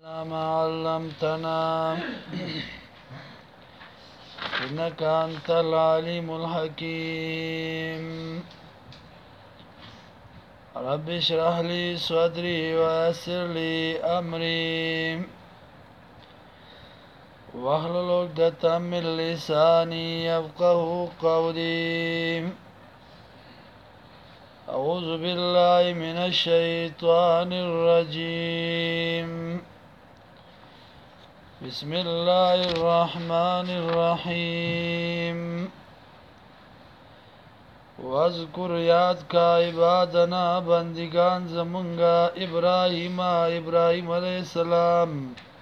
ما علمتنا إنك أنت العليم الحكيم رب اشرح لي صدري ويسر لي أمري واحلل عقدة من لساني يفقه قولي أعوذ بالله من الشيطان الرجيم بسم الله الرحمن الرحيم واذکر یاد کا عبادنا بندگان زمونگا ابراہیم علیہ السلام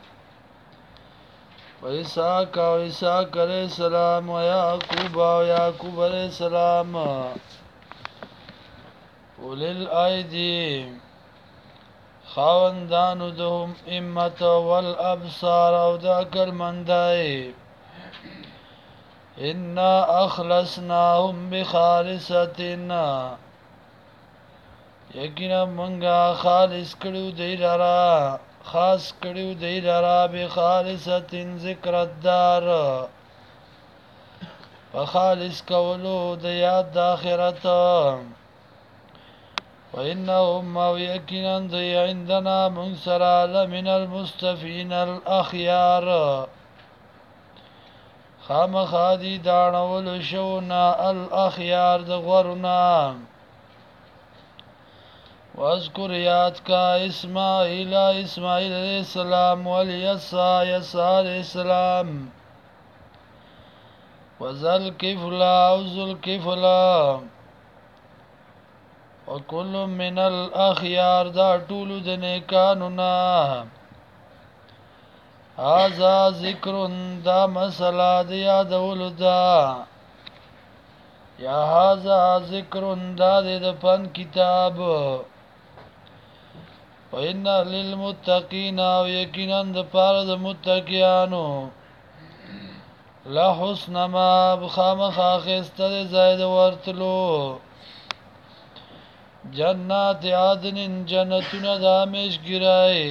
و اسحاق علیہ السلام و یعقوب علیہ السلام اولی الایدی خاوندانو دهم امت والابصار او دا کلمندائی انا اخلصناهم بخالصتنا یقینا منگا خالص کړو دی لرا خاص کړو دی لرا بخالصتن ذکر الدار فخالص کولو د یاد د آخرت وإنهم او یقینا دی عندنا منصرا لمن المستفین الاخیار خامخادی دانول شونا الاخیار د غورنا واذکر یاد کا اسماعیل علیہ السلام والیسع علیہ السلام وذل کفلا او ذل کفلا وکل من الاخیار دا ټولو د نیکانو نه هذا ذکر دا مسئلہ دا یادولو دا یا هذا ذکر دا دا پن کتاب و انا للمتقین و یقینا دا پار دا متقیانو لحسن ما بخام خاخست دا زائد ورتلو جنات عدن جنتون دا ہمیش گرائی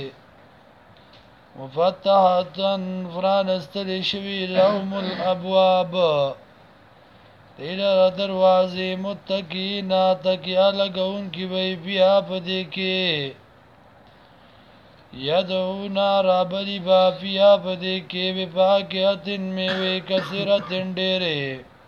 مفتحتن فرانستلی شوی لهم الابواب دیلر دروازی متقینا تکیا لگون کی بی بیا پدی کی یدعونا رابلی با پیا پدی کی بپاکیتن میوی کثیرتن ڈیرے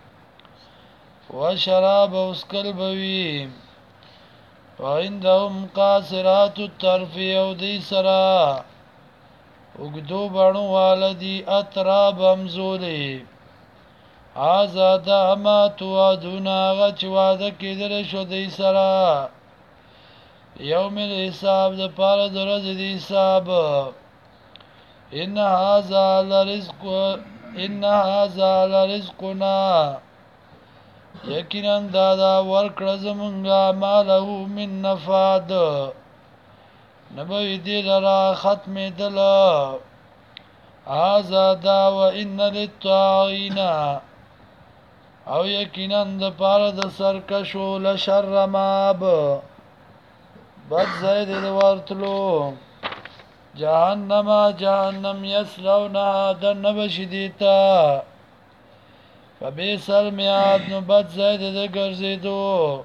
وشراب اسکل بوی وعندهم قاصرات الطرف او دی سرا اگدو بانو والدی اتراب امزولی آزادا اما توادونا غچ وادکی درشو دی سرا یوم الحساب دا پار درز دی حساب ان هازا لرزقنا یقینا دادا ورکړه زمونږه مالهو من نفاد نبوی دی لرا ختم دل آزادا و ان للطاغین او یقینا د پاره د سرکشو لشر ماب بد زید د ورتلو جهنم یسلونها دنب شدیتا فبیس المیاد نو بد زید د گرزیدو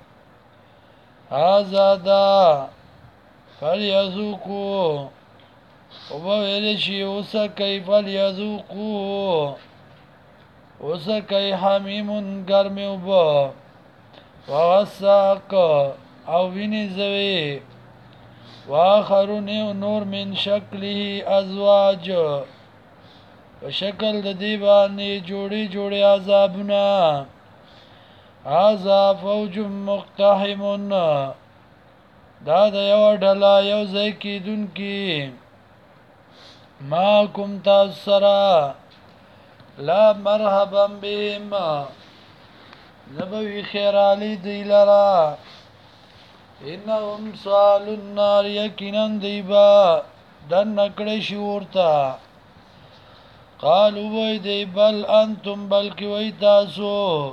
آزادا فلیذوقوا وبویلشی اوسکی فلیذوقوا اوسکی حمیم گرمی اوبا وغساق او وینی زوی واخرون نور من شکله ازواج و شکل د دی باندې جوړی جوړی عذابنا هذا فوج مقتحم دا د یو ډلا یو ځای کیدون کی ما کوم تاسرا لا مرحبا بهم نبوی خیر علی دی لرا انهم صالو النار یقینا دیبا دن نکڑی شورتا قالو وی دی بل انتم بلکی وی تاسو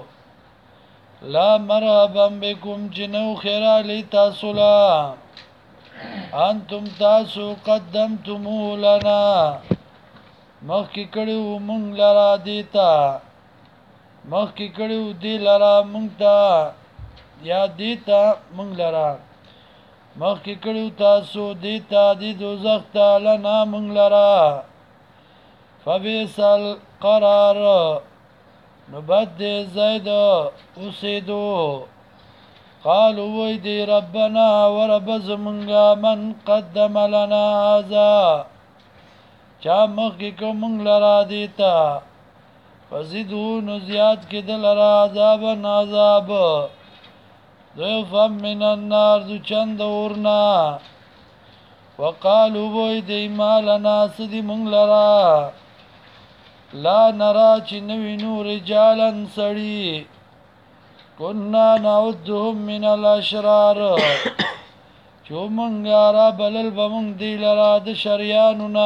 لا مرحبا بكم جنو خیر علی تاسو لا انتم تاسو قدمتمو لنا مخکې کړیو مونږ لرا دیتا مخکې کړیو دی لرا مونږ ته یا دیتا مونږ لرا مخکې کړیو تاسو دیتا دی دوزخ ته لنا مونږ لرا فبئس القرار نو بد دی زید اوسېدو قالوا وی دی ربنا ورب زمونږه من قدم لنا هذا چا مخکې کو مونږ لرا دیتا فزیدو نو زیاد کې دلرا عذابا عذاب ضعفا من النار دو چند اورنا وقالو بوی دی ما لنا سدی مونږ لرا لا نرا چې نوینو رجالا سړي كنا نعدهم من الاشرار چو مونږه را بلل به مونږ دی لرا د شریانونا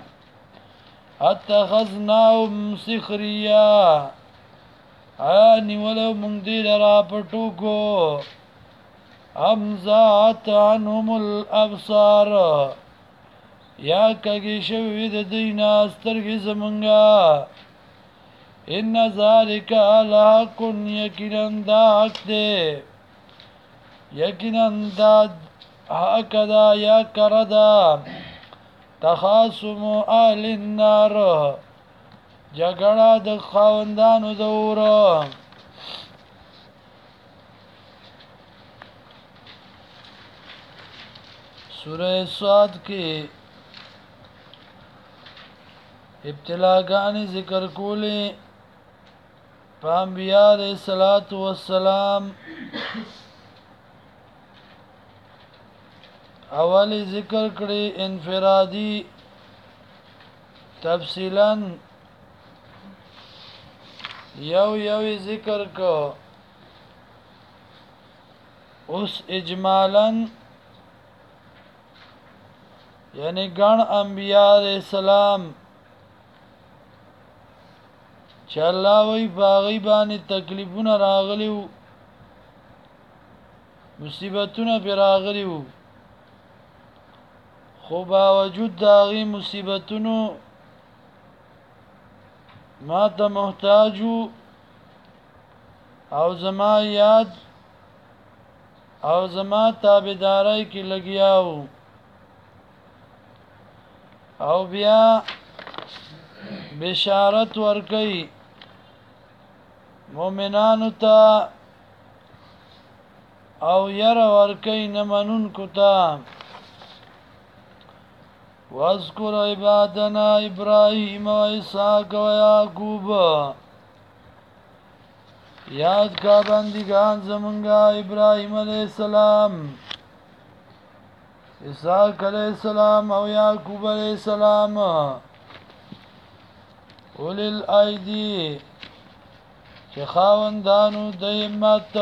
اتخذناهم سخریا نیولو مونږ دی لرا په ټوکو امزات عنهم الابصار یا کږي شوي د دینا سترګې زمونږه ان ذالک لحق یقینا دا حق دی یقینا دا حق دا یا کردا تخاصم اهل النار جګړه د خاوندانو د اور سوره صاد کې ابتلاګانی ذکر کولې په انبیاء علیه الصلاۃ والسلام اولی ذکر کړي انفرادی تفصیلا یو ذکر کو اوس اجمالا یعنی ګڼ انبیاء علیہ السلام چې الله وی باغی باندې تکلیفونه راغلیو مصیبتونه پر راغلیو خو باوجود داغي مصیبتونو ما ته محتاجو او زما یاد او زما تابعداري کې لګیاو او بیا بشارت ورکي مؤمنانو ته او ير ورکي نمنون کوتا واذكر عبادنا ابراهيم واسحاق ويعقوب یاد کا بندگان زمونږه ابراهيم عليه السلام اسحاق علیہ السلام او یعقوب علیہ السلام اولی الایدی چې خاوندانو د همت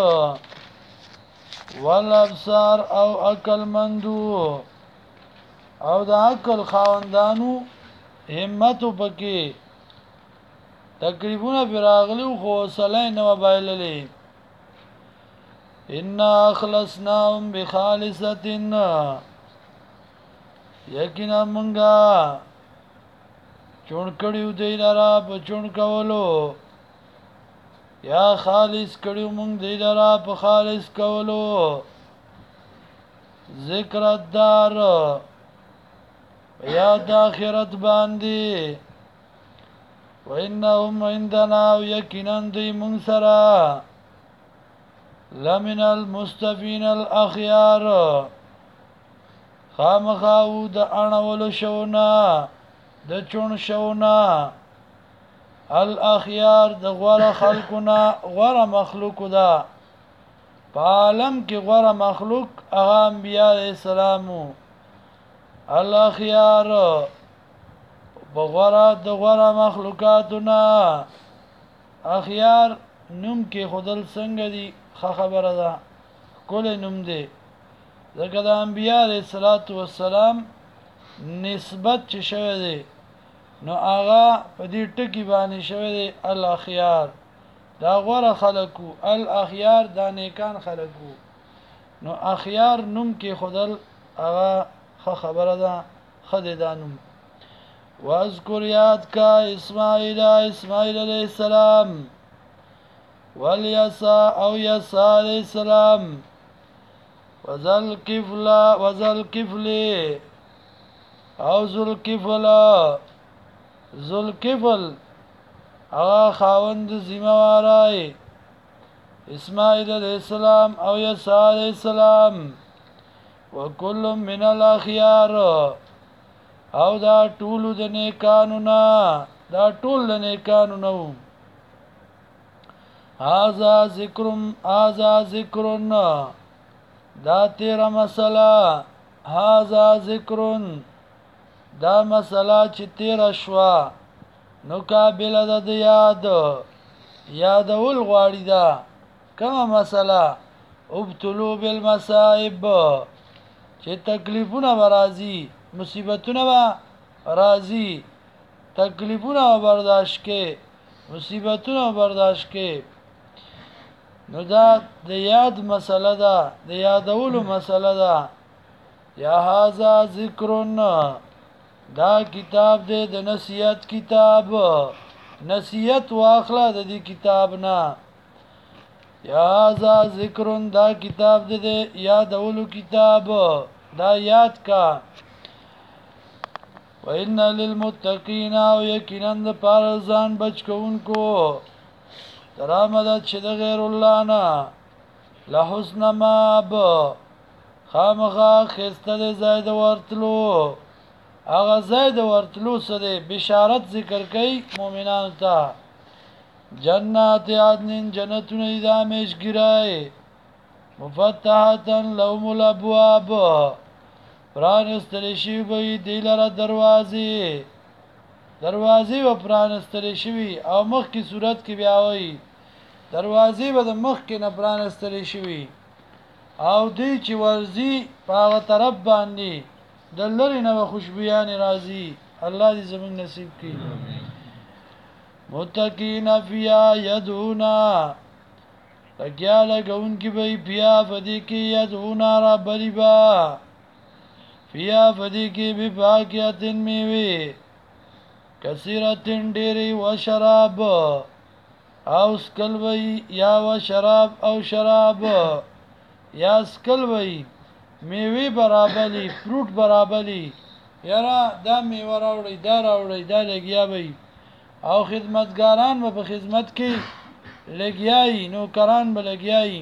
والابصار او عقل مندو او د عقل خاوندانو همت پکې تقریبا براغلی خو صلی نو بایللی ان اخلصناهم بخالصه یقینا مونږه چون کړیو دی لرا په چون کولو یا خالص کړیو مونږ دی لرا په خالص کولو ذکر الدار یا د آخرت باندې وانهم عندنا یقینا دی مونږ سره لمن المستفین الاخيار خامخاو د اڼولو شونا د چون شونا الاخيار د غوړه خلقنا غوړه مخلوق دا په عالم کې غوړه مخلوق هغه انبیاء اسلامو الاخيار بغوړه د غوړه مخلوقاتنا اخيار نوم کې خودل څنګه دي خبره ده کول نوم دی ځکه د انبیاء علیه السلام نسبت چې شوی دی نو هغه په دې ټکی باندې شوی دی الاخيار دا غوړه خلقو الاخيار دا نیکان خلقو نو اخيار نوم کې خودل هغه خبره ده خدیدانم واذکر یاد کا اسماعیل علیہ السلام والیسا او یسا علیہ السلام وذل کفل او ذل کفل اغا خاوند زیموارای اسماعیل علیہ السلام او یسا علیہ السلام وکل من الاخیار او دا ټول د نیکانو نه دا ټول د نیکانو نه هاذا ذکرن دا تیرا مسئله هاذا ذکرن دا مسئله چې تیرا شوا نو قابل ده د یادول غواړي دا کومه مسئله ابتلوا بالمصائب چې تکلیفونه برازي مصیبتونه به راځي تکلیفونه برداشت کې مصیبتونه برداشت کې نو دا د یاد مسله ده د یادولو مسله ده یا هاذا ذکرن دا کتاب دی د نصیحت کتاب نصیحت واخله د دې کتاب نه یا هاذا ذکرن دا کتاب دی د یادولو کتاب دا یاد کا وَإِنَّ لِلْمُتَّقِينَ او یقینا د پارزان بچ کوونکو ترامدت چې د غیر الله نه لحسن مآب خامخا خسته د زید ورتلو هغه زید ورتلو سره بشارت ذکر کوي مؤمنانو ته جنات عدن جنتون اذا مشګرای مفتحتن لهم الابواب پرانستلی شوی بی دیلر دروازی و پرانستلی شوی او مخ کی صورت کی بیاوی دروازی با دا مخ کی نپرانستلی شوی او دی چی ورزی پاغ طرف باندی دلری نو خوشبیانی رازی اللہ دی زمین نصیب کی متقین فیا یدونا لگیا لگون کی بی پیا فدی کی یدونا را بلی با فیا فدی کی بفاکیتن میوی کثیرتن ڈیری و شراب او سکل بی یا و شراب او شراب یا سکل بی میوی برابلی فروٹ برابلی یارا دا میوه راوڑی دا لگیا بی او خدمتگاران با په خدمت کې لګیای نوکران به لګیای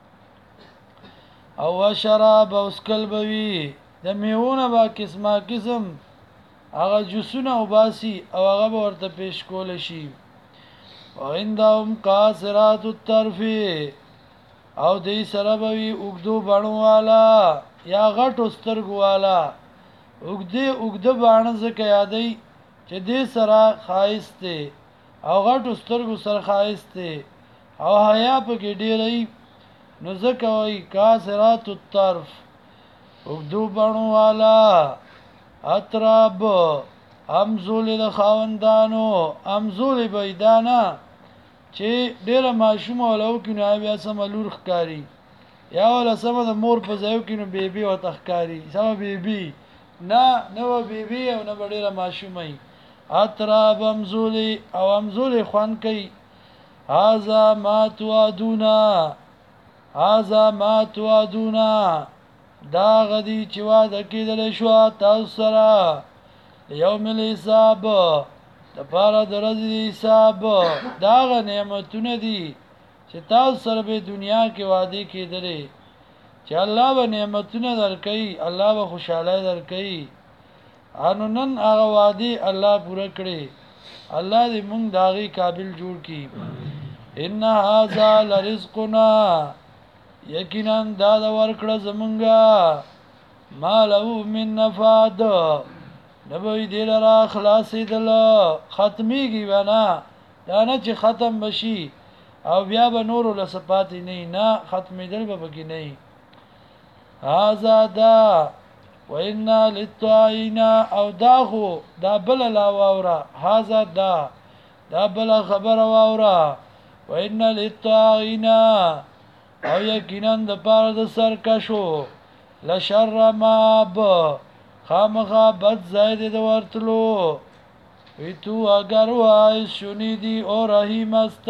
او شراب او سکل بوي د میوونه با قسمه قسم هغه جوسونه او باسي او هغه ورته پیش کول شي وعندهم قاصرات الطرف او دې سره بوي وګدو بڼو والا یا غټو سترګو والا وګده باڼه زکه یادای چې دې سره خایسته او غټو سترګو سره خایسته او حیا په کې ډېرې نو زکه وای قاصرات الطرف وګدو بڼو والا اطراب امزول د خاوندانو امزول بيدانا چې ډېر ماشوم ولو کینو بیا سم لور ښکاری یا ولا سم د مور په ځایو کینو بیبي او تخکاری سم بیبي نه نو بیبي او نه ډېر ماشومای اطراب امزولی او امزولی خوان کئی هازا ما توادونا دا غدی چوا دکی دل شوا تاسو سره یوم الحساب د پاره درځي حساب دا غ نعمتونه دي چې تاسو سره په دنیا کې وعده کېدلې چې الله به نعمتونه درکړي الله به خوشاله درکړي انو نن هغه وعده الله پوره کړي الله دې موږ داغي قابل جوړ کړي ان هاذا لرزقنا یقینا دا ورکړه زمونږه مالو من نفاد نبوی دې لرا خلاصې دل ختميږي ونه دا نه چې ختم بشي او بیا به نور له صفات نه ختمې دل به بګی نه هاذا دا وإن للطائعين او داخو دا بل لا واورا هاذا دا بل خبر واورا وإن للطائعين او یقینا د پاره د سرکشو لشر ماب خامخا بد زائد د ورتلو وی تو اگر وای شنیدی او رحیم است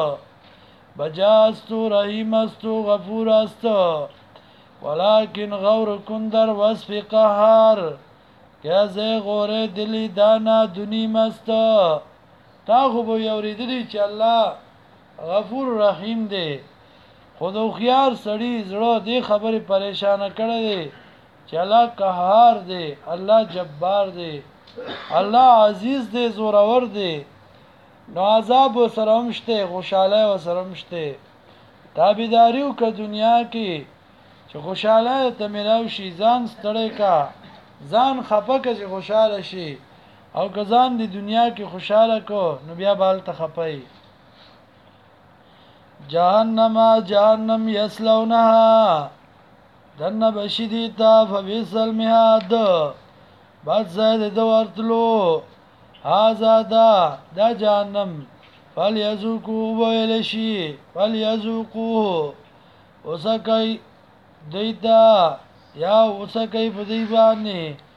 بجاست رحیم است غفور است ولكن غور کن در وصف قهار که زه غوره دلی دانا دنی مست تا خو به یوریدلی چې الله غفور رحیم دی خود خيار سړی زړه دی خبره پریشان کړي دی چې الله قهار دی الله جبار دی الله عزیز دی زورور دی نو عذاب سره مشته خوشاله سره مشته تابعداریو که دنیا کې چې خوشاله ته ملاو شي ځان ستړی کا ځان خپه که چې خوشاله شي او که ځان د دنیا کې خوشاله کو نو بیا بال ته خپي جهنم یسلونها دنه بشدیتا فبئسل المهاد بعد زید دو ورتلو هذا دا جهنم فلیذوقوا ویلشی فلیذوقوا وسکای دیتا یا وسکای بدی باندې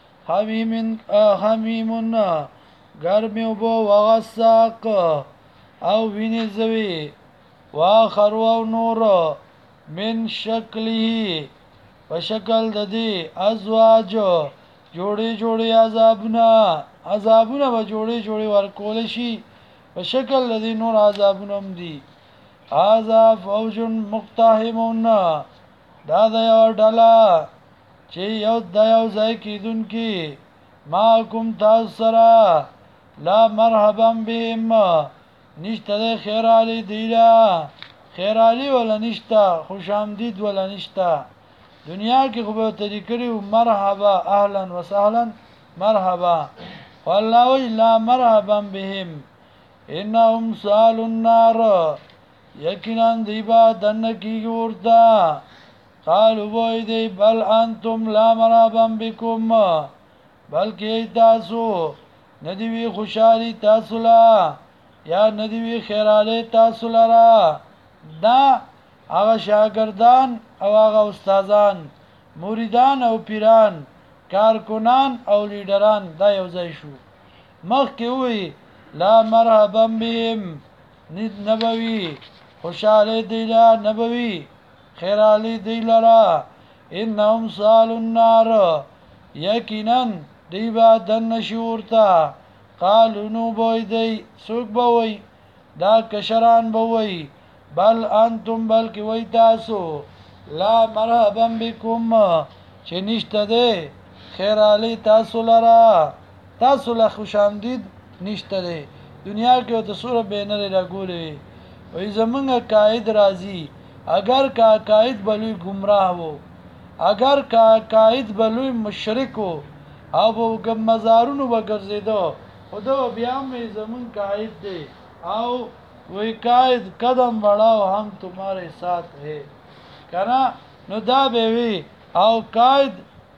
حمیمون گرمی بو وغساق او ویني زوی واخر و نور من شکله وشکل د دې ازواج جوړي عذابونه به جوړي ورکول شي په شکل د دې نور عذابونه هم دي عذاب فوج مقتحمون دا یو ډلا چې یو ځای کیدونکي ما کوم تاسو سره لا مرحبا بهم نشته خیر علی دیلا خیر علی ولا نشته خوش آمدید ولا نشته دنیا کې خو به تذکری مرحبا اهلا وسهلا مرحبا والله الا مرحبا بهم انهم سال النار یقینا دیبا دن کی ورتا قالوا وای دی بل انتم لا مرحبا بكم بلکې تاسو ندی خوشالي تاسو لا یا ندی خیراله تاسو لرا دا هغه شاګردان او هغه استادان مریدان او پیران کارکنان او لیډران دا یو ځای شو مخکې وی لا مرحبا بهم نبوي خوشاله دیلا نبوي خیراله دیلرا انهم سال النار یقینا دیبا دن شورتا قالو نو بوی دی سوک بوی دا کشران بوی بل انتم بلکی وی تاسو لا مرحبا بكم چې نشته دی خیر علی تاسو لرا تاسو له خوش آمدید نشته دی دنیا کې د سوره بینر لګولې وي زمونږ قائد راضی اگر کا قائد بلوی گمراه وو اگر کا قائد بلوی مشرک وو او په مزارونو وګرځیدو خدا بیا مې زمون قائد دی او وی قائد قدم بڑھاؤ ہم تمہارے ساتھ ہے کنا نو دا بیوی او قائد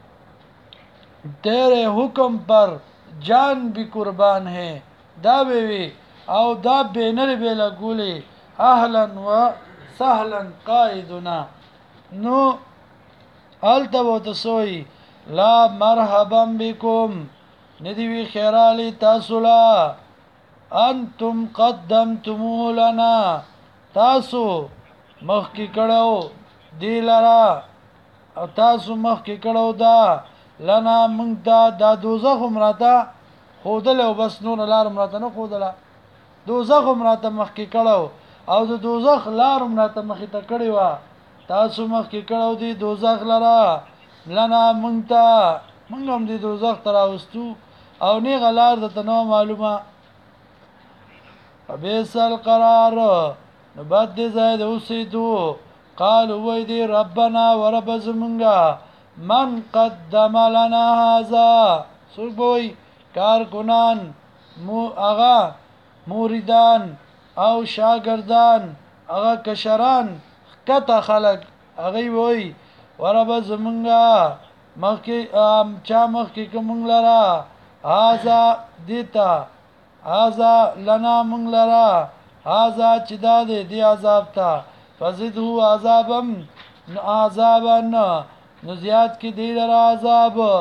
تیرے حکم پر جان بھی قربان ہے دا بیوی او دا بینر بیلا گولی اہلا و سہلا قائدنا نو التبو تسوئی لا مرحبا بكم ندیوی خیرالی تاسولا انتم قدمتموه لنا تاسو مخکی کړو دی لرا او تاسو مخکی کړو دا لنا مونږ دا دوزخ مراته خودل او بس نور لار مراته نه خودله دوزخ مراته مخکی کړو او د دوزخ لار مراته مخی ته کړی و تاسو مخکی کړو دی دوزخ لرا لنا مونږ هم دی دوزخ تراوستو او نه غلار د تنو معلومه فبئس القرار نبد زید اوسیدو قالوا ويدي ربنا ورب زمنگا من قدم لنا هذا سوبوي کارکنان اغا موریدان او شاگردان اغا کشران کته خلق اغي وای ورب زمنگا مخی چا مخی کوم لرا هذا دیتا هذا لنا من لرا هذا چدا دے دی عذاب تا فزدهو عذابا نو زیاد کی دی لرا عذاب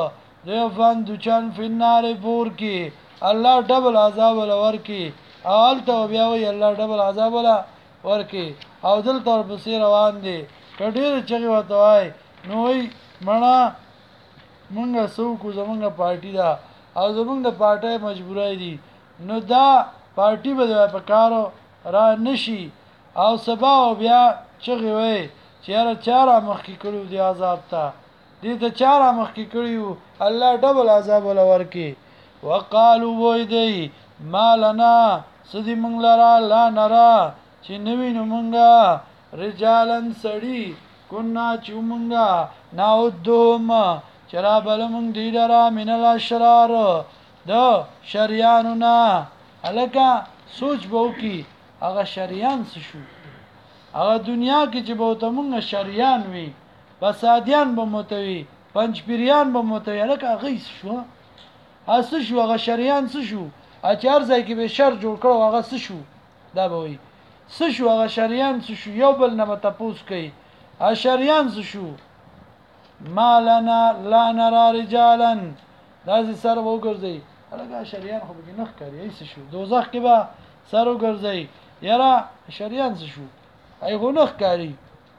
ضعفن دوچن فی النار پور کی الله ډبل عذاب ولور کی اول ته بیا وی الله ډبل عذاب ولا ورکی او دل تر پسې روان دي کډیر چغي وته وای نو وی مړه مونږه سوکو زمونږه پارټي دا او زمونږ د پارټي مجبورای دي نو دا پارټي به په کارو را نشي او سبا بیا چغي وای چیرې چاره مخکې کړو دی عذاب ته دې ته چاره مخکې کړیو الله ډبل عذاب ولا ورکی وقالو وای دی مالنا سدی مونږ لرا لا نرا چې نوینو مونږه رجالن سړی کنا چې مونږه ناودوم چرا بل مونږ دی لرا من الاشرار د شریانو نه الکه سوچ بو کی هغه شریان څه شو هغه دنیا کې چې به ته مونږ شریان وي بسادیان به متوي پنځپیریان به متوي الکه غیس شو اسه شو هغه شریان څه شو اچار ځای کې به شر جوړ کړو هغه څه شو دا به وي څه شو هغه شریان څه شو یو بل نه تپوس کوي ا شریان څه شو مالنا لا نرى رجالا داسې سر وګرځي هغه شریان خو به نه ښکاري څه شو دوزخ کې به سر وګرځي یاره شریان څه شو ایغه نه ښکاري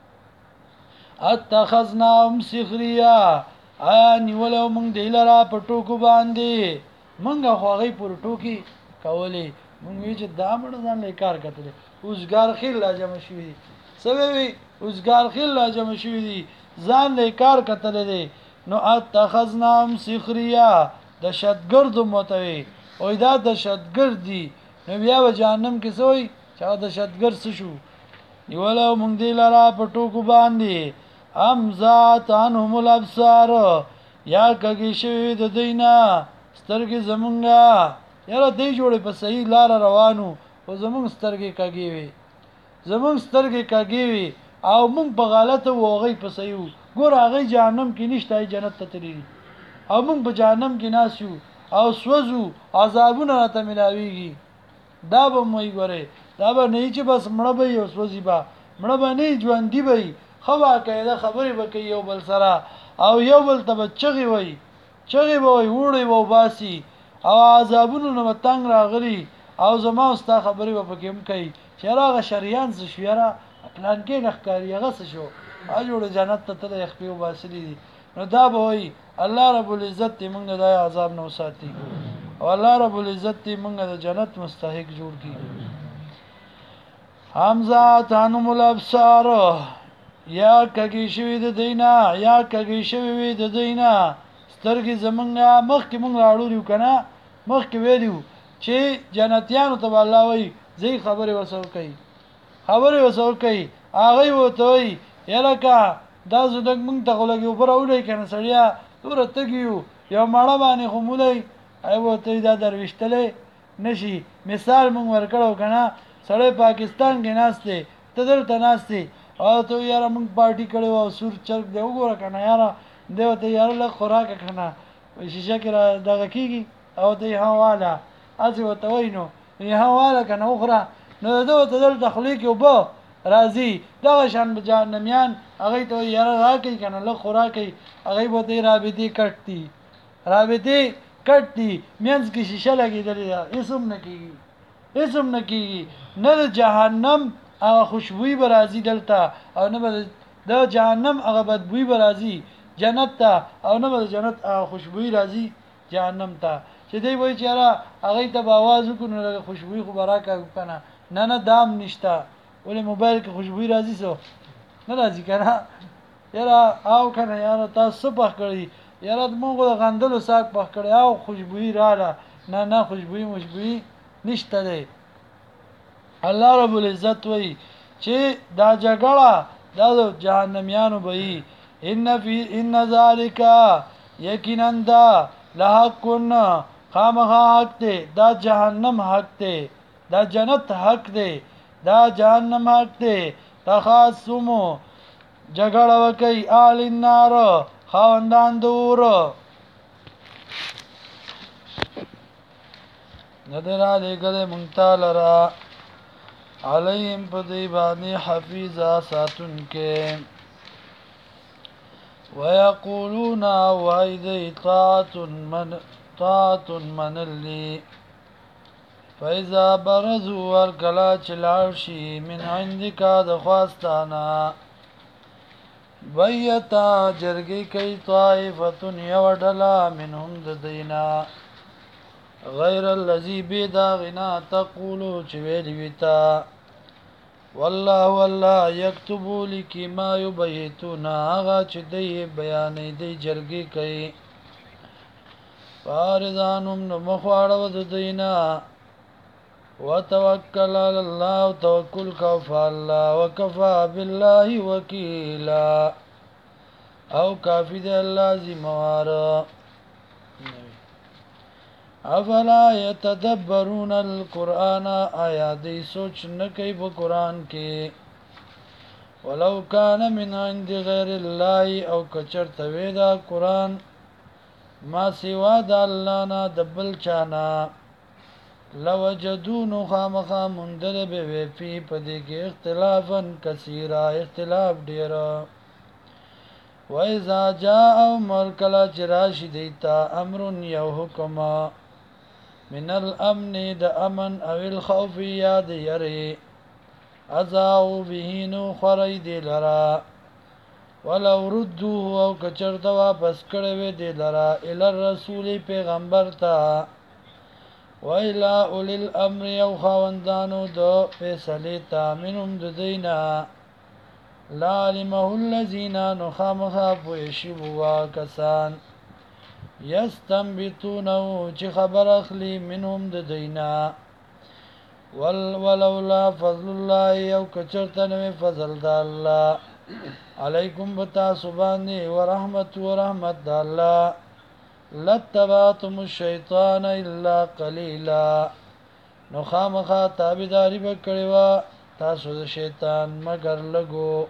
اتخذناهم سخريا ان ولو من دلرا پټوکو باندې منګه خوغې پر ټوکی کولې مونږ یې چې دامن ځان له کار کتل اوسګار خیل لا جمع شوی سبب اوسګار خیل لا جمع شوی دي ځان له کار کتل دي نو اتخذناهم سخريا د شتګرد متوي او دا د شتګردي نو بیا و جهنم کې سوې چا د شتګر څه شو یولو مونږ دلرا پټوکو باندې ام ذات انهم الابصار یا کګی شوی د دینا سترګې زمونږه یاره دی جوړې په صحیح لار روانو او زمونږ سترګې کګی وي زمونږ سترګې کګی وي او مونږ په غلطه وغې په صحیح ګور هغه جهنم کې نشته جنت ته تللی او مونږ په جهنم کې ناسیو او سوزو عذابونه راته ملاويږي دا به موي ګوره دا به نه چې بس مړه به یو سوزي با مړه به نه ژوند دی به خوا کېده خبرې وکي یو بل سره او یو بل ته چغي وای چغي وای وړي وو باسي او عذابونو نو تنگ راغلي او زما استا خبرې و پکې هم کوي چې راغه شریان ز شویرا پلان کې نخکاری هغه څه شو اجوړ جنت ته ته خپل واسلي دي نو دا به وای الله رب العزت موږ د عذاب نو ساتي او الله رب العزت موږ د جنت مستحق جوړ کړي حمزه تانم الابصار یا کګی شوی د دینا یا کګی شوی د دینا سترګې زمونږه مخکې مونږ راړو کنه مخکې ویلو چې جنتیانو ته الله وای زی خبره وسو کوي خبره وسو کوي هغه وته وای یلکه دا زدک مونږ ته غلګي پر اورې کنه سړیا تور تګیو یو ماړه باندې خمولای ایو ته دا درويشتلې نشي مثال مونږ ورکړو کنه سړی پاکستان کې ناشته تدل تناسته او ته یاره مونږ پارټي کړو او سور چرګ دی وګوره کنه یاره دیو ته یاره له خوراک کنه شیشه کې دغه کیږي او ته هواله از وته وینو هواله کنه اخرى نو دوه تدل تخلیق یو به راضی دغه شان جهنميان هغه ته یاره راکې کنه له خوراکي هغه به ته رابطي کټتي رابطي کټتي مینس کې شیشه لګیدلې اسم نه کیږي اسم نه کیږي نه د جهنم هغه خوشبوئی برازي دلته او نه د جهنم هغه بدبوئی برازي جنت ته او نه د جنت هغه خوشبوئی راځي جهنم ته چې دی وای چې را هغه ته आवाज وکړو نه خوشبوئی خو براکه کنه نه نه دام نشتا ولې موبایل کې خوشبوئی راځي سو نه راځي کنه یاره او کنه یاره تاسو په کړی یاره موږ د غندلو ساک په کړی او خوشبوئی رااله نه نه خوشبوئی نشته دی الله رب العزت وی چې دا جګړه د جهنميانو به ان ذالک یقینا دا لحقن خامخا حق دی دا جهنم حق دی دا جنت حق دی دا جهنم حق دی تخاصمو جګړه وکي آل النار خواندان دور ندر علی گله منتالرا علیهم پدی باندې حفیظا ساتون کې ويقولون وإذا طاعة من اللي فإذا برزوا ورکلا چلارشی من عندك دخواستانا بیتا جرگی کئی طائفتن یوڈلا منهم ددینا غیر اللذی بیدا غنا تقولو چویلی بیتا والله والله یکتبو لکی ما یبیتون آغا چی دی بیانی دی جرگی کئی فارضانم نمخوارو ددینا وتوکل علی الله توکل کفا الله وکفا بالله وکیلا او کافی دی الله ذموار افلا یتدبرون القرآن آیا دی سوچ نکی په قرآن کې ولو کان من عند غیر الله او کچرته وی دا قرآن ما سوا د الله نه د بل چانا لوجدون خامخا مندل به وی فی پدې کې اختلافا کثیرا اختلاف ډیرا و اذا جاء مرکلا چراشی دیتا امر یو حکم من الامن د امن او الخوف یاد یری ازاو به نو خری دی لرا ولو ردوه او کچرته واپس کړي وی دی لرا ال الرسول پیغمبر تا وإلى أولي الأمر یو خواندانو دو فیصلی تا منهم ددینا لعلمه الذین نخامخا پویشبوا کسان یستنبتونه چی خبر اخلی منهم ددینا ولولا فضل الله یو کچرتنوی فضل دا اللہ علیکم بتا سبانی ورحمت دا اللہ لتبعتم الشیطان الا قلیلا نخامخا تابداری بکڑی وا تاسو د شیطان مگر لگو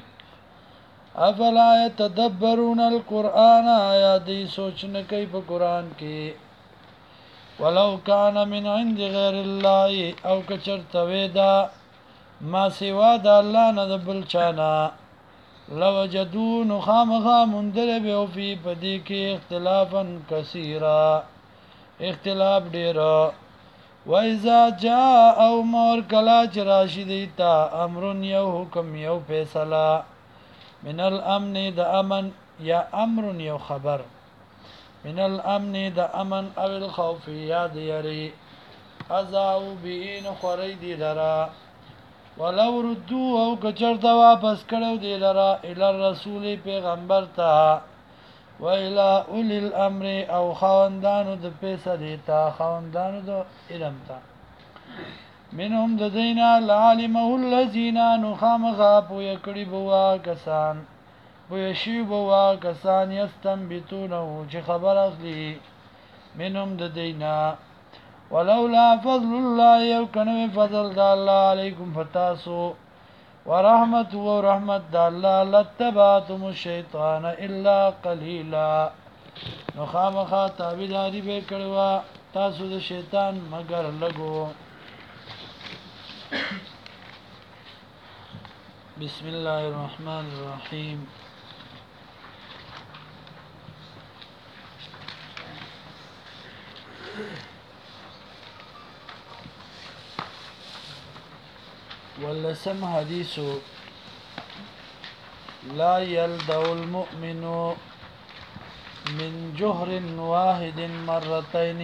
افلا یتدبرون القرآن آیا دی سوچ نکی پا قرآن کی ولو کان من عند غیر اللہ او کچرتوی دا ما سوا دا اللہ ندبل چانا لوجدو نخامخا مندل بیو فی پدی کی اختلافا کثیرا اختلاف دیرا و اذا جاء او مور کلا چراشی دیتا امرن یو حکم یو پیسلا من الامن دا امن یا امرن یو خبر من الامن دا امن او الخوف یاد یری ازاو بین خوری دی لرا ولو ردو او کچرتا واپس کړو دی لرا ال الرسول پیغمبر تا و الى اولی الامر او خواندانو د پیسلی تا خواندانو د علم تا منهم د دینا لعلمه الذین نخامخا پوی کړي بوا کسان پوی شی بوا کسان یستنبتونه چې خبر اخلي منهم د دینا ولولا فضل الله یو کنوی فضل دا اللہ علیکم فتاسو ورحمت و رحمت دا اللہ لتبعتم الشیطان الا قلیلا نخامخا تابداری بے کڑوا تاسو دا شیطان مگر لگو بسم اللہ الرحمن الرحیم واللسم حدیث لا يلدع المؤمن من جهر واحد مرتين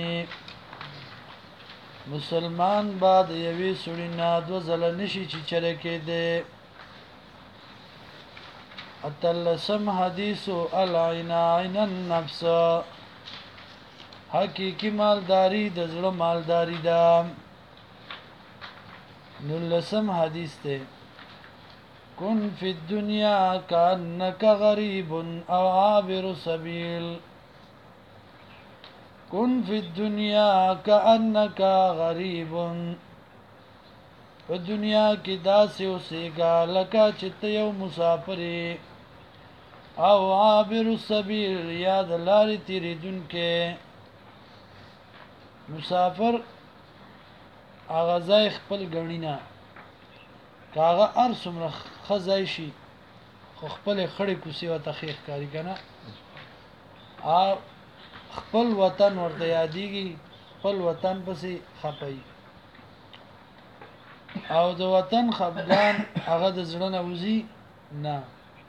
مسلمان بعد یوی سړینا دو زله نشي چې چرکه ده اتلسم حدیث العین النفس حقیقی مالداری د زړه مالداری ده نلسم حدیث تے کن فی الدنیا کانکا غریب او عابر سبیل کن فی الدنیا کانکا غریب په دنیا کې داسې اوسېږه لکه چې ته یو مسافر او عابر السبیل یا د لارې تېرېدونکی مسافر هغه ځای خپل ګڼي نه که هغه هر څومره ښه ځای شي خو خپل خړې کوسي وته خېخ کاری کنه خپل وطن ورته یادېږي خپل وطن پسې خپي او د وطن خفګان هغه د زړه نه وځي نه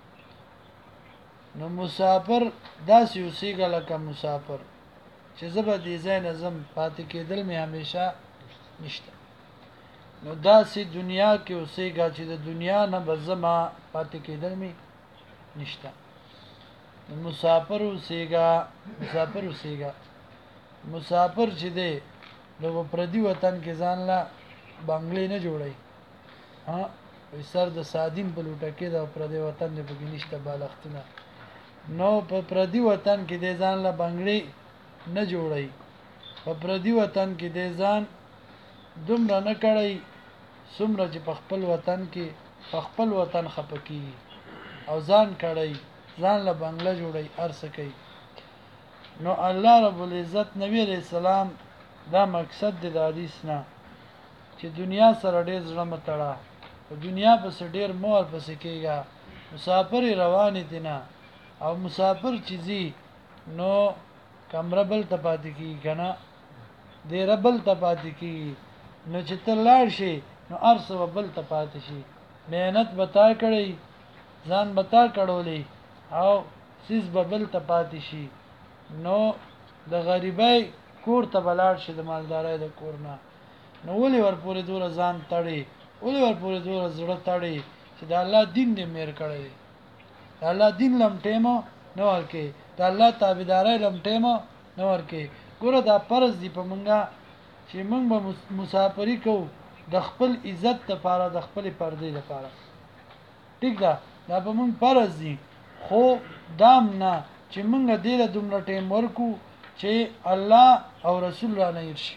نو مسافر داسې اوسېږه لکه مسافر چې زه به دې ځای نه ځم پاتې کېدل مې همیشه نشته نو داسې دنیا کې اوسېږه چې د دنیا نه به زما پاتې کېدل مې نشته مسافر اوسېږه مسافر چې دی نو په پردي وطن کې ځان لا بنگلې نه جوړي ها سر د سادین په لوټه کې د پردي وطن نه بګی نشته بالښتونه نو په پردي وطن کې د ځان لا بنگلې نه جوړي په پردي وطن کې د ځان دومره نه کړی څومره چې په خپل وطن کې په خپل وطن خپکی او ځان کړی ځان له بنگله جوړي ارسه کوي نو الله رب العزت نبی علیہ السلام دا مقصد د حدیث نه چې دنیا سره ډېر زړه متړه په دنیا پس ډېر مور پس کېږي مسافر روان دي نه او مسافر چیزی نو کمره بل تپاتې کیږي کنه دې ربل تپاتې کیږي نو چې ته لاړ شي نو ارسه بل تپاتې شي مهنت بتا کړی ځان بتا کړولې او سیس ببل تپاتې شي نو د غریبای کور ته بلاړ شي د مالدارای د کور نه نو ولې ورپورې دور ځان تړي ولې ورپورې دور زړه تړي چې د الله دین دې مېر کړی د الله دین لم ټیمو نو ورکه د الله تابعدارای لم ټیمو نو ورکه ګوره دا فرض دی په مونږه چې مونږ به مسافری کوو د خپل عزت لپاره د خپل پردې لپاره ټیک ده دا به مونږ فرض دي خو دام نه چې مونږ دې له دومره ټیم ورکو چې الله او رسول الله نه يرشي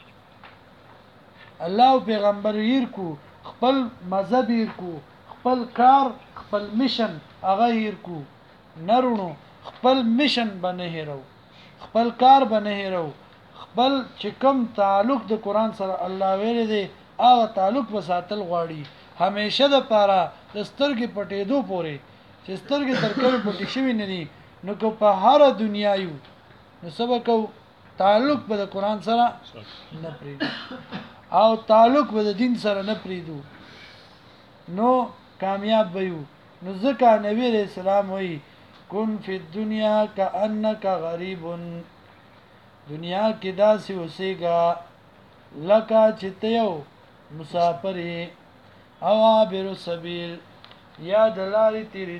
الله او پیغمبر ير کو خپل مذهب ير کو خپل کار خپل میشن هغه ير کو نرونو خپل میشن باندې هرو خپل کار باندې هرو خپل چې کوم تعلق د قران سره الله ویل دي هغه تعلق وساتل غواړي همیشه د پاره د سترګې پټېدو پوري چې سترګې ترکه پټې شوی نه دي نو کو په هر دنیا یو نو سبق تعلق به د قران سره نه پریدو او تعلق به د دین سره نه پریدو نو کامیاب ويو نو ځکه نبی رسول الله وایي کن فی الدنیا کأنک غریب دنیا کې داسې اوسېګا لکه چې ته یو مسافر او عابر السبیل یا دلاری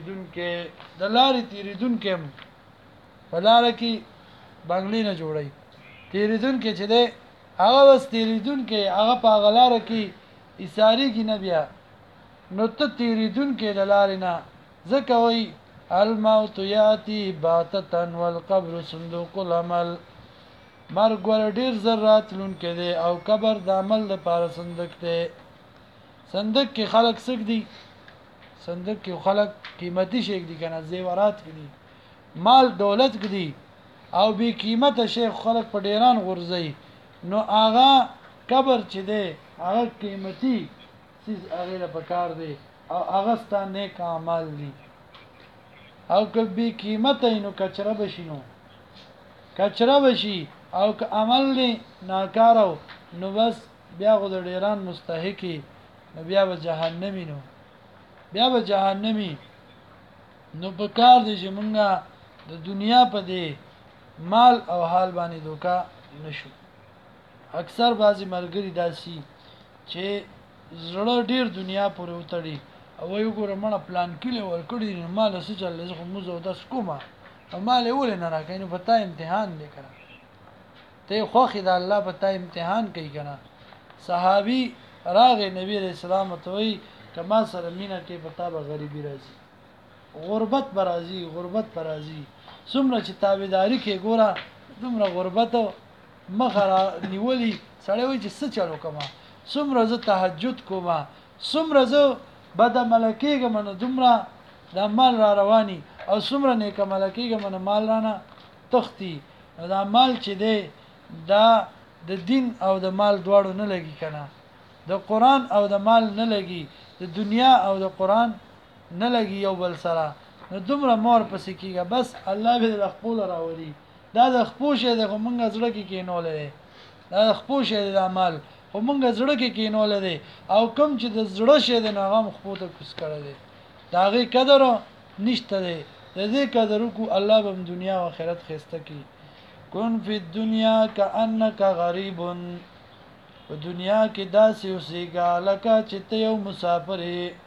تیریدون کې په لار کې بنگلې نه جوړي تیریدون کې چې ده هغه بس تیریدون کې هغه په غلار کې ایثاری کې نه بیا نو ته تیریدون کې دلار نه ځکه وای الموت یاتی باتتن والقبر صندوق العمل مرګ ور ډیر ذرات لون کې ده او قبر د عمل لپاره صندوق ده صندوق کې خلق سګ دي صندوق کې خلق قیمتي شي دي کنه زیورات کې دي مال دولت کې دي او به قیمت شیخ خلق په ډیران غورځي نو آغا قبر چې ده هغه قیمتي چیز هغه له پکار دی او هغه ستانه نیک اعمال دي او که به قیمت اینو کچره بشینو کچره بشي او که عمل نه ناکارو نو بس بیا غو د ډیران مستحقي نو بیا به جهنمی نو بیا به جهنمی نو په کار دي چې مونږه د دنیا په دی مال او حال باندې دوکا نشو اکثر بعضی ملګری داسي چې زړه ډیر دنیا پورې وتړي او یو ګوره مړه پلان کړي ورکړي مال څه چل زه خو موزه داس کومه مال ولې نه راکې نو پتا امتحان دی کړه ته خو خدای الله پتا امتحان کوي کنه صحابي راغه نبی رسول الله ته وی کما سره مینا کې پتا به غریبی راځي غربت برازي څومره چې تابعداري کې ګوره دومره غربت مخره نیولي سړی وي چې څه چلو کما څومره زه تهجد کوما څومره زه بد ملکیګه من دومره د مال را رواني او څومره نیک ملکیګه من مال رانه تختی دا مال چې دی دا د دین او د مال دواړو نه لګي کنه د قران او د مال نه لګي د دنیا او د قران نه لګي یو بل سره نو دومره مور پسې کیږي بس الله به د خپل راولي دا د خپل شه د مونږ زړه کې کینولې دا د خپل شه د عمل خو مونږ زړه کې کینولې دي او کم چې د زړه شه د نغم خپل ته کوس کړی دي دا غي قدر نشته دی د دې قدر کو الله به دنیا او آخرت خسته کی کن فی الدنیا کأنک غریب په دنیا کې داسې اوسېګا لکه چې ته یو مسافر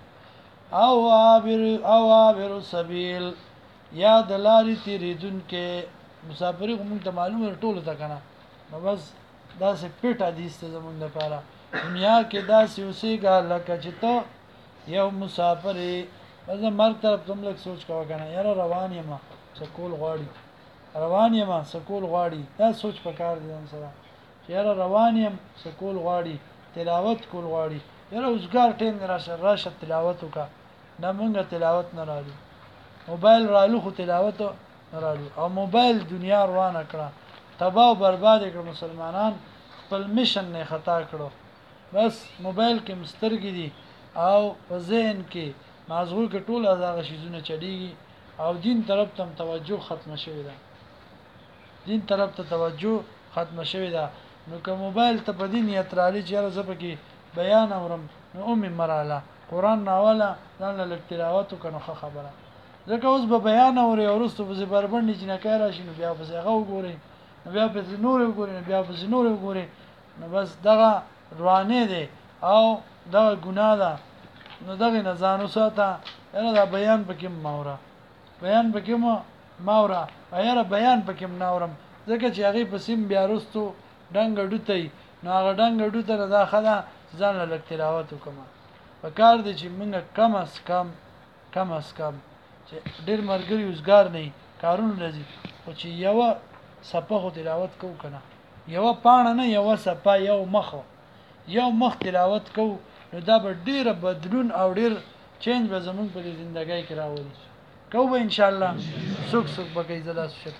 او عابر سبیل یا د لارې تیریدونکې مسافري موږ ته معلومه ټوله تا کنه نو بس داسې پټ حدیث ته زمونږ لپاره دنیا کې داسې اوسېګا لکه چې ته یو مسافر بس مرګ طرف تم لږ سوچ کوه کنه یاره روان یم سکول غواړي روان یم سکول غواړي دا سوچ پکار دي ان سره یاره روان یم سکول غواړي تلاوت کول غواړي یاره اوسګار ټیم راشه تلاوت وکا نه مونږه تلاوت نه راړو موبایل رالو خو تلاوت نه راړو او موبایل دنیا روانه کړه تباہ او برباد کړ مسلمانان خپل میشن نه خطا کړو بس موبایل کې مسترګي دي او په ذهن کې مازغول کې ټول هغه شیزونه چډيږي او دین طرف ته توجه ختم شوی ده دین طرف ته توجه ختم شوی ده نو که موبایل ته په دین نیت رالی چې راځه پکې بیان اورم نو مراله قران ناوله ځان له تلاوت کنه خبره ځکه اوس به بیان اوري او رستو به بربند چې نه کار راشي نو بیا به هغه وګوري نو بیا به نور وګوري نو بیا به نور وګوري نو بس دغه روانه دي او دغه ګناه ده نو دغه نه ځانو ساته یره دا بیان پکې ماوره بیان پکې ماوره ایره بیان پکې ناورم ځکه چې هغه په سیم بیا رستو ډنګ ډوتای نو هغه ډنګ ډوته نه دا خدا ځان له تلاوت وکما په کار دي چې موږ کم اس کم چې ډیر مرګري وزګار نه کارونه لذي او چې یو صفه تلاوت کو کنه یو پاڼه نه یو صفه یو مخ تلاوت کو نو دا به ډیره بدلون او ډیر چینج به زمونږ په ژوندۍ کې راوړي کو به ان شاء الله سوک به کې زلا شکل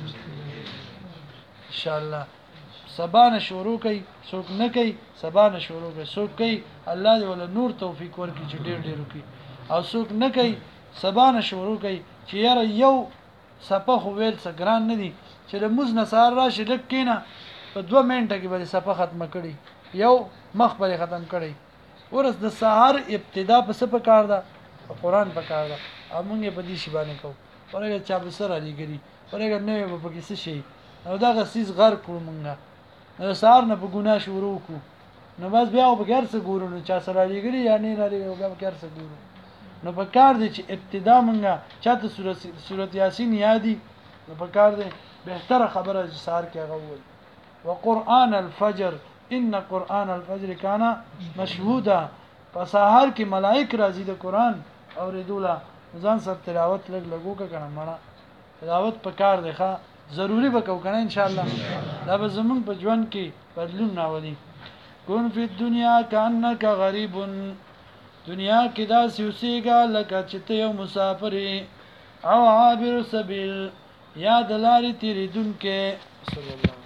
ان شاء الله سبانه شروع کوي څوک نه کوي سبانه شروع کوي څوک کوي الله دې ول نور توفیق ورکړي چې ډیر وکړي او څوک نه کوي سبانه شروع کوي چې یاره یو صفه خو ویل څه ګران نه دي چې د موز نصار راشي لکینه په 2 منټه کې به صفه ختمه کړي یو مخ به ختم کړي ورس د سحر ابتدا په څه پکار ده قرآن پکار ده امونږ په دې شی باندې کو ورګه چا به سره لګري ورګه نه به پکې څه شي او دا غسیز غر کړو مونږه نو سحر نه په ګناه شروع کو نو بس بیا په ګر څه ګورو نو چا سره لګري یا نه لري او بیا په ګر څه ګورو نو پکار دي چې ابتدا مونږه چاته سورۃ یاسین یادي نو پکار دي بهتره خبره چې سحر کې غوول وقرآن الفجر ان قرآن الفجر کان مشهودا فسحر کې ملائک راځي د قرآن اوریدولا ځان سره تلاوت لګو کنه مړه تلاوت پکار دی ښا ضروری وکاو کنه ان شاء الله دا به زمون په ژوند کې بدلون راولي کون فی الدنیا کانک غریب دنیا کې دا سوسیګا لکه چې ته یو مسافر او عابر سبیل یا دلاری تیریدونکې صلی الله